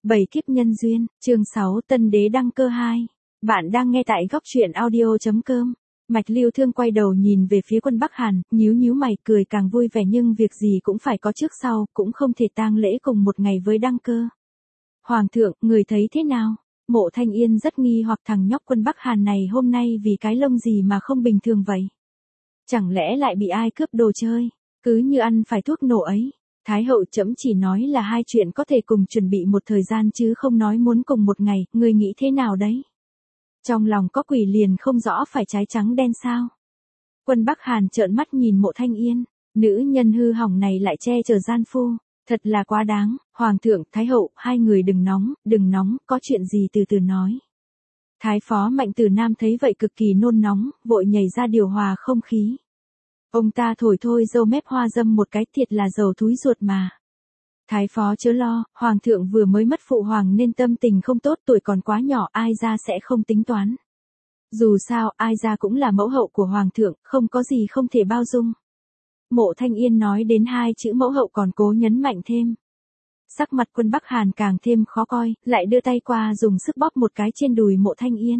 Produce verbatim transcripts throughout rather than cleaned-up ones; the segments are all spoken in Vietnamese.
Bảy kiếp nhân duyên, chương sáu Tân đế đăng cơ hai. Bạn đang nghe tại góc truyện audio chấm com. Mạch Lưu Thương quay đầu nhìn về phía quân Bắc Hàn, nhíu nhíu mày, cười càng vui vẻ, nhưng việc gì cũng phải có trước sau, cũng không thể tang lễ cùng một ngày với đăng cơ. Hoàng thượng, người thấy thế nào? Mộ Thanh Yên rất nghi hoặc, thằng nhóc quân Bắc Hàn này hôm nay vì cái lông gì mà không bình thường vậy? Chẳng lẽ lại bị ai cướp đồ chơi? Cứ như ăn phải thuốc nổ ấy. Thái hậu, trẫm chỉ nói là hai chuyện có thể cùng chuẩn bị một thời gian chứ không nói muốn cùng một ngày, ngươi nghĩ thế nào đấy? Trong lòng có quỷ liền không rõ phải trái trắng đen sao? Quân Bắc Hàn trợn mắt nhìn Mộ Thanh Yên, nữ nhân hư hỏng này lại che chở gian phu, thật là quá đáng. Hoàng thượng, Thái hậu, hai người đừng nóng, đừng nóng, có chuyện gì từ từ nói. Thái phó Mạnh Tử Nam thấy vậy cực kỳ nôn nóng, vội nhảy ra điều hòa không khí. Ông ta thổi thôi dâu mép hoa dâm một cái, thiệt là dầu thúi ruột mà. Thái phó chớ lo, hoàng thượng vừa mới mất phụ hoàng nên tâm tình không tốt, tuổi còn quá nhỏ, ai ra sẽ không tính toán. Dù sao, ai ra cũng là mẫu hậu của hoàng thượng, không có gì không thể bao dung. Mộ Thanh Yên nói đến hai chữ mẫu hậu còn cố nhấn mạnh thêm. Sắc mặt quân Bắc Hàn càng thêm khó coi, lại đưa tay qua dùng sức bóp một cái trên đùi Mộ Thanh Yên.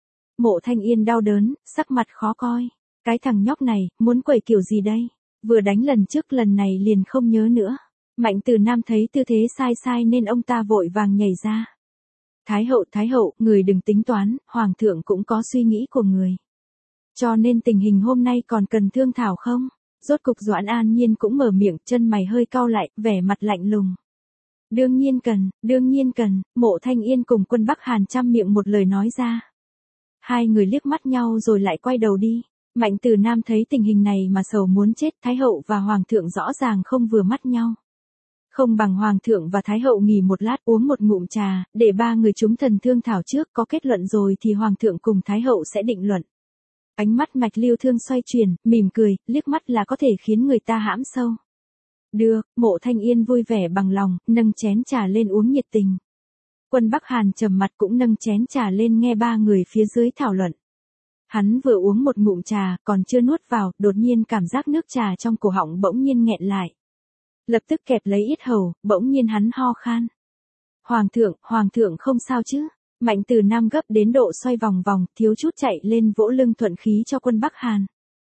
Mộ Thanh Yên đau đớn, sắc mặt khó coi. Cái thằng nhóc này, muốn quẩy kiểu gì đây? Vừa đánh lần trước, lần này liền không nhớ nữa. Mạnh Tử Nam thấy tư thế sai sai nên ông ta vội vàng nhảy ra. Thái hậu, Thái hậu, người đừng tính toán, hoàng thượng cũng có suy nghĩ của người. Cho nên tình hình hôm nay còn cần thương thảo không? Rốt cục Doãn An Nhiên cũng mở miệng, chân mày hơi cau lại, vẻ mặt lạnh lùng. Đương nhiên cần, đương nhiên cần, Mộ Thanh Yên cùng quân Bắc Hàn chăm miệng một lời nói ra. Hai người liếc mắt nhau rồi lại quay đầu đi. Mạnh Tử Nam thấy tình hình này mà sầu muốn chết, Thái hậu và Hoàng thượng rõ ràng không vừa mắt nhau. Không bằng Hoàng thượng và Thái hậu nghỉ một lát uống một ngụm trà, để ba người chúng thần thương thảo trước, có kết luận rồi thì Hoàng thượng cùng Thái hậu sẽ định luận. Ánh mắt Mạch Lưu Thương xoay chuyển, mỉm cười, liếc mắt là có thể khiến người ta hãm sâu. Được, Mộ Thanh Yên vui vẻ bằng lòng, nâng chén trà lên uống nhiệt tình. Quân Bắc Hàn trầm mặt cũng nâng chén trà lên nghe ba người phía dưới thảo luận. Hắn vừa uống một ngụm trà, còn chưa nuốt vào, đột nhiên cảm giác nước trà trong cổ họng bỗng nhiên nghẹn lại. Lập tức kẹp lấy yết hầu, bỗng nhiên hắn ho khan. Hoàng thượng, hoàng thượng không sao chứ? Mạnh Tử Nam gấp đến độ xoay vòng vòng, thiếu chút chạy lên vỗ lưng thuận khí cho quân Bắc Hàn.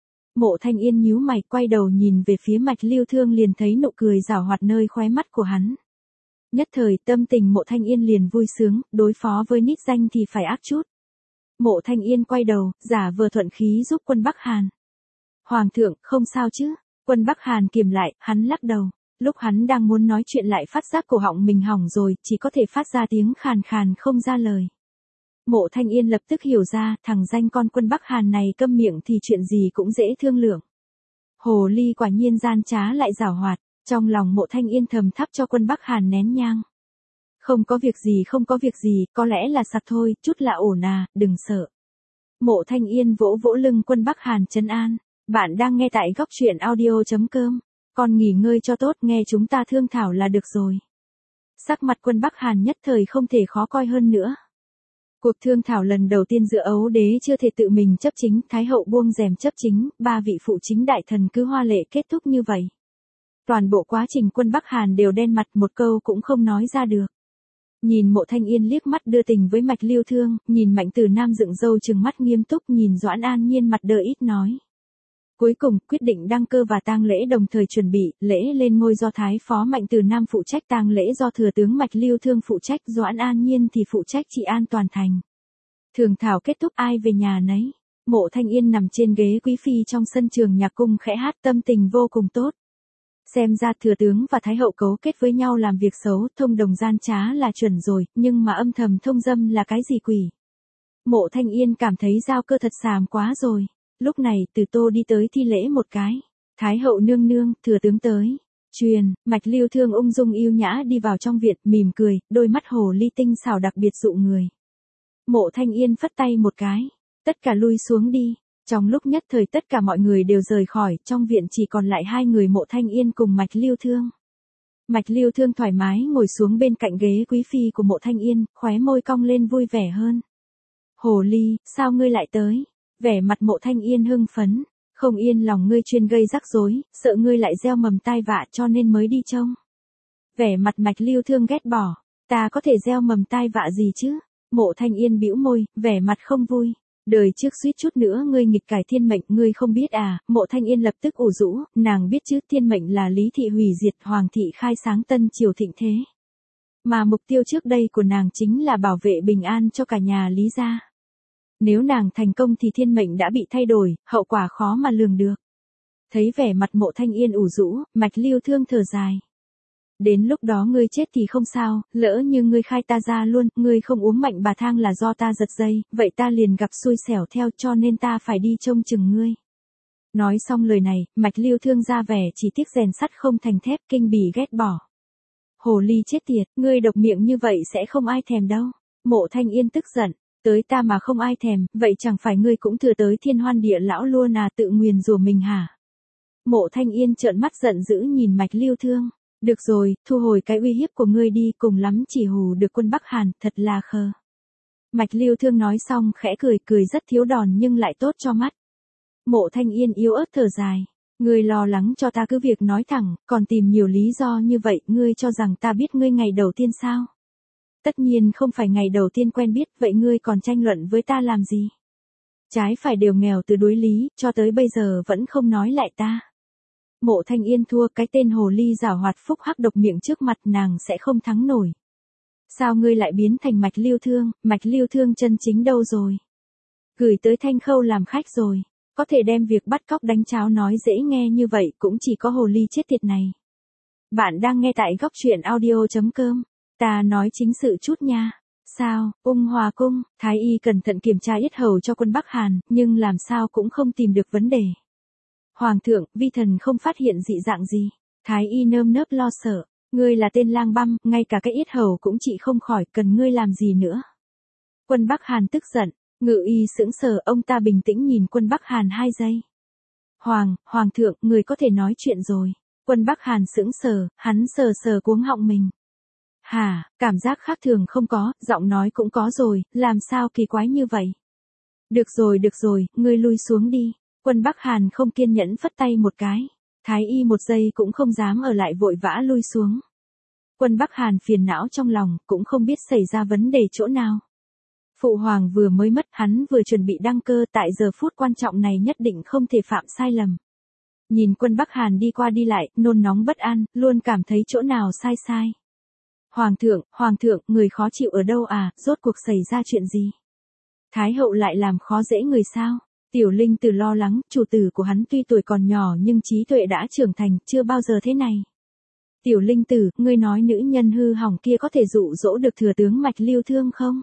Mộ Thanh Yên nhíu mày, quay đầu nhìn về phía Mạch Lưu Thương, liền thấy nụ cười giảo hoạt nơi khóe mắt của hắn. Nhất thời tâm tình Mộ Thanh Yên liền vui sướng, đối phó với nít danh thì phải ác chút. Mộ Thanh Yên quay đầu, giả vờ thuận khí giúp quân Bắc Hàn. Hoàng thượng, không sao chứ? Quân Bắc Hàn kiềm lại, hắn lắc đầu. Lúc hắn đang muốn nói chuyện lại phát giác cổ họng mình hỏng rồi, chỉ có thể phát ra tiếng khàn khàn không ra lời. Mộ Thanh Yên lập tức hiểu ra, thằng danh con quân Bắc Hàn này câm miệng thì chuyện gì cũng dễ thương lượng. Hồ ly quả nhiên gian trá lại giảo hoạt, trong lòng Mộ Thanh Yên thầm thắp cho quân Bắc Hàn nén nhang. Không có việc gì, không có việc gì, có lẽ là sặc thôi, chút là ổn à, đừng sợ. Mộ Thanh Yên vỗ vỗ lưng quân Bắc Hàn trấn an. Bạn đang nghe tại góc truyện audio chấm com. Con nghỉ ngơi cho tốt, nghe chúng ta thương thảo là được rồi. Sắc mặt quân Bắc Hàn nhất thời không thể khó coi hơn nữa. Cuộc thương thảo lần đầu tiên giữa Ấu đế chưa thể tự mình chấp chính, Thái hậu buông rèm chấp chính, ba vị phụ chính đại thần cứ hoa lệ kết thúc như vậy. Toàn bộ quá trình quân Bắc Hàn đều đen mặt, một câu cũng không nói ra được. Nhìn Mộ Thanh Yên liếc mắt đưa tình với Mạch Lưu Thương, nhìn Mạnh Tử Nam dựng râu trừng mắt nghiêm túc, nhìn Doãn An Nhiên mặt đờ ít nói. Cuối cùng, quyết định đăng cơ và tang lễ đồng thời chuẩn bị, lễ lên ngôi do Thái phó Mạnh Tử Nam phụ trách, tang lễ do thừa tướng Mạch Lưu Thương phụ trách, Doãn An Nhiên thì phụ trách trị an toàn thành. Thường thảo kết thúc, ai về nhà nấy. Mộ Thanh Yên nằm trên ghế quý phi trong sân trường nhạc cung khẽ hát, tâm tình vô cùng tốt. Xem ra thừa tướng và Thái hậu cấu kết với nhau làm việc xấu, thông đồng gian trá là chuẩn rồi, nhưng mà âm thầm thông dâm là cái gì quỷ? Mộ Thanh Yên cảm thấy giao cơ thật xàm quá rồi. Lúc này, Từ Tô đi tới thi lễ một cái. Thái hậu nương nương, thừa tướng tới. Truyền, Mạch Lưu Thương ung dung yêu nhã đi vào trong viện, mỉm cười, đôi mắt hồ ly tinh xảo đặc biệt dụ người. Mộ Thanh Yên phất tay một cái. Tất cả lui xuống đi. Trong lúc nhất thời tất cả mọi người đều rời khỏi, trong viện chỉ còn lại hai người Mộ Thanh Yên cùng Mạch Lưu Thương. Mạch Lưu Thương thoải mái ngồi xuống bên cạnh ghế quý phi của Mộ Thanh Yên, khóe môi cong lên vui vẻ hơn. Hồ ly, sao ngươi lại tới? Vẻ mặt Mộ Thanh Yên hưng phấn, không yên lòng ngươi chuyên gây rắc rối, sợ ngươi lại gieo mầm tai vạ cho nên mới đi trông. Vẻ mặt Mạch Lưu Thương ghét bỏ, Ta có thể gieo mầm tai vạ gì chứ? Mộ Thanh Yên bĩu môi, vẻ mặt không vui. Đời trước suýt chút nữa ngươi nghịch cải thiên mệnh, ngươi không biết à? Mộ Thanh Yên lập tức ủ rũ, nàng biết chứ, thiên mệnh là Lý thị hủy diệt, Hoàng thị khai sáng tân triều thịnh thế. Mà mục tiêu trước đây của nàng chính là bảo vệ bình an cho cả nhà Lý gia. Nếu nàng thành công thì thiên mệnh đã bị thay đổi, hậu quả khó mà lường được. Thấy vẻ mặt Mộ Thanh Yên ủ rũ, Mạch Lưu Thương thở dài. Đến lúc đó ngươi chết thì không sao, lỡ như ngươi khai ta ra luôn, ngươi không uống mạnh bà thang là do ta giật dây, vậy ta liền gặp xui xẻo theo, cho nên ta phải đi trông chừng ngươi. Nói xong lời này, Mạch Lưu Thương ra vẻ chỉ tiếc rèn sắt không thành thép, kinh bỉ ghét bỏ. Hồ ly chết tiệt, ngươi độc miệng như vậy sẽ không ai thèm đâu. Mộ Thanh Yên tức giận, tới ta mà không ai thèm, vậy chẳng phải ngươi cũng thừa tới thiên hoan địa lão luôn à, tự nguyền rủa mình hả? Mộ Thanh Yên trợn mắt giận dữ nhìn Mạch Lưu Thương. Được rồi, thu hồi cái uy hiếp của ngươi đi, cùng lắm chỉ hù được quân Bắc Hàn, thật là khờ. Mạch Lưu Thương nói xong khẽ cười, cười rất thiếu đòn nhưng lại tốt cho mắt. Mộ Thanh Yên yếu ớt thở dài. Ngươi lo lắng cho ta cứ việc nói thẳng, còn tìm nhiều lý do như vậy, ngươi cho rằng ta biết ngươi ngày đầu tiên sao? Tất nhiên không phải ngày đầu tiên quen biết, vậy ngươi còn tranh luận với ta làm gì? Trái phải đều nghèo từ đối lý, cho tới bây giờ vẫn không nói lại ta. Mộ Thanh Yên thua, cái tên hồ ly giảo hoạt phúc hắc độc miệng trước mặt nàng sẽ không thắng nổi. Sao ngươi lại biến thành Mạch Lưu Thương, Mạch Lưu Thương chân chính đâu rồi? Gửi tới Thanh Khâu làm khách rồi, có thể đem việc bắt cóc đánh cháo nói dễ nghe như vậy cũng chỉ có hồ ly chết tiệt này. Bạn đang nghe tại góc truyện audio chấm com, ta nói chính sự chút nha. Sao, Ung Hòa Cung, Thái Y cẩn thận kiểm tra yết hầu cho quân Bắc Hàn, nhưng làm sao cũng không tìm được vấn đề. Hoàng thượng, vi thần không phát hiện dị dạng gì. Thái Y nơm nớp lo sợ. Ngươi là tên lang băm, ngay cả cái yết hầu cũng trị không khỏi, cần ngươi làm gì nữa? Quân Bắc Hàn tức giận. Ngự y sững sờ, ông ta bình tĩnh nhìn quân Bắc Hàn hai giây. Hoàng, Hoàng thượng, người có thể nói chuyện rồi. Quân Bắc Hàn sững sờ, hắn sờ sờ cuống họng mình. Hả, cảm giác khác thường không có, giọng nói cũng có rồi, làm sao kỳ quái như vậy? Được rồi được rồi, ngươi lui xuống đi. Quân Bắc Hàn không kiên nhẫn phất tay một cái. Thái Y một giây cũng không dám ở lại, vội vã lui xuống. Quân Bắc Hàn phiền não trong lòng, cũng không biết xảy ra vấn đề chỗ nào. Phụ hoàng vừa mới mất, hắn vừa chuẩn bị đăng cơ, tại giờ phút quan trọng này nhất định không thể phạm sai lầm. Nhìn quân Bắc Hàn đi qua đi lại, nôn nóng bất an, luôn cảm thấy chỗ nào sai sai. Hoàng thượng, Hoàng thượng, người khó chịu ở đâu à, rốt cuộc xảy ra chuyện gì? Thái hậu lại làm khó dễ người sao? Tiểu Linh Tử lo lắng, chủ tử của hắn tuy tuổi còn nhỏ nhưng trí tuệ đã trưởng thành, chưa bao giờ thế này. Tiểu Linh Tử, ngươi nói nữ nhân hư hỏng kia có thể dụ dỗ được thừa tướng Mạch Lưu Thương không?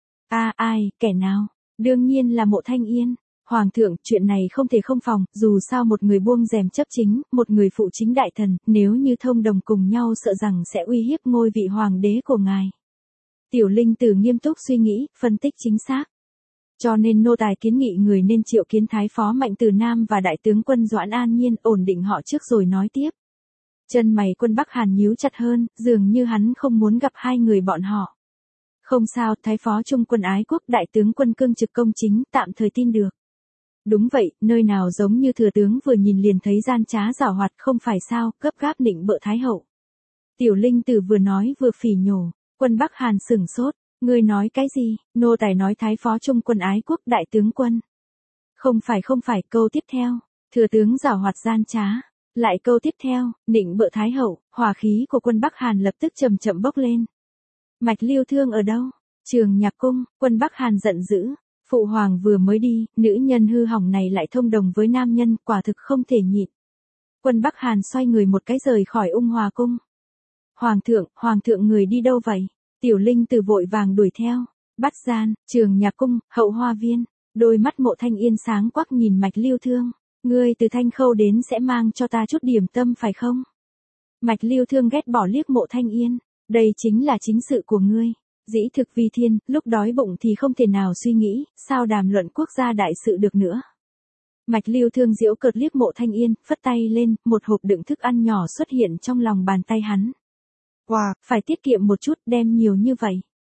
A à, ai, kẻ nào? Đương nhiên là Mộ Thanh Yên. Hoàng thượng, chuyện này không thể không phòng, dù sao một người buông rèm chấp chính, một người phụ chính đại thần, nếu như thông đồng cùng nhau sợ rằng sẽ uy hiếp ngôi vị hoàng đế của ngài. Tiểu Linh Tử nghiêm túc suy nghĩ, phân tích chính xác. Cho nên nô tài kiến nghị người nên triệu kiến Thái phó Mạnh Từ Nam và Đại tướng quân Doãn An Nhiên, ổn định họ trước rồi nói tiếp. Chân mày quân Bắc Hàn nhíu chặt hơn, dường như hắn không muốn gặp hai người bọn họ. Không sao, Thái phó Trung quân ái quốc, Đại tướng quân cương trực công chính, tạm thời tin được. Đúng vậy, nơi nào giống như thừa tướng vừa nhìn liền thấy gian trá giảo hoạt, không phải sao, gấp gáp nịnh bợ Thái hậu. Tiểu Linh Tử vừa nói vừa phỉ nhổ, quân Bắc Hàn sửng sốt. Ngươi nói cái gì? Nô tài nói Thái phó Trung quân ái quốc, Đại tướng quân. Không phải không phải, câu tiếp theo. Thừa tướng giảo hoạt gian trá. Lại câu tiếp theo, nịnh bợ Thái hậu, hỏa khí của quân Bắc Hàn lập tức chậm chậm bốc lên. Mạch Lưu Thương ở đâu? Trường Nhạc Cung, quân Bắc Hàn giận dữ. Phụ hoàng vừa mới đi, nữ nhân hư hỏng này lại thông đồng với nam nhân, quả thực không thể nhịn. Quân Bắc Hàn xoay người một cái rời khỏi Ung Hòa Cung. Hoàng thượng, Hoàng thượng người đi đâu vậy? Tiểu Linh Tử vội vàng đuổi theo. Bắt gian, Trường Nhạc Cung, hậu hoa viên. Đôi mắt Mộ Thanh Yên sáng quắc nhìn Mạch Lưu Thương. Ngươi từ Thanh Khâu đến sẽ mang cho ta chút điểm tâm phải không? Mạch Lưu Thương ghét bỏ liếc Mộ Thanh Yên. Đây chính là chính sự của ngươi. Dĩ thực vi thiên, lúc đói bụng thì không thể nào suy nghĩ, sao đàm luận quốc gia đại sự được nữa. Mạch Lưu Thương giễu cợt liếc Mộ Thanh Yên, phất tay lên, một hộp đựng thức ăn nhỏ xuất hiện trong lòng bàn tay hắn. Wow, phải tiết kiệm một chút, đem nhiều như vậy.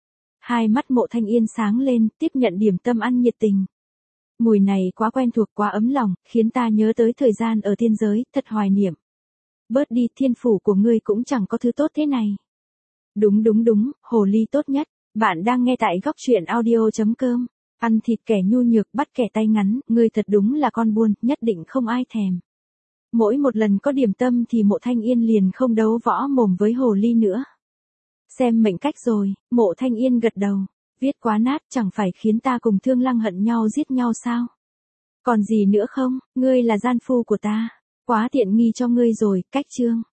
Hai mắt Mộ Thanh Yên sáng lên, tiếp nhận điểm tâm ăn nhiệt tình. Mùi này quá quen thuộc, quá ấm lòng, khiến ta nhớ tới thời gian ở thiên giới, thật hoài niệm. Bớt đi, thiên phủ của ngươi cũng chẳng có thứ tốt thế này. Đúng đúng đúng, hồ ly tốt nhất. Bạn đang nghe tại góc truyện audio.com. Ăn thịt kẻ nhu nhược bắt kẻ tay ngắn, ngươi thật đúng là con buôn, nhất định không ai thèm. Mỗi một lần có điểm tâm thì Mộ Thanh Yên liền không đấu võ mồm với hồ ly nữa. Xem mệnh cách rồi, Mộ Thanh Yên gật đầu. Viết quá nát, chẳng phải khiến ta cùng Thương Lăng hận nhau giết nhau sao? Còn gì nữa không, ngươi là gian phu của ta. Quá tiện nghi cho ngươi rồi, cách chương.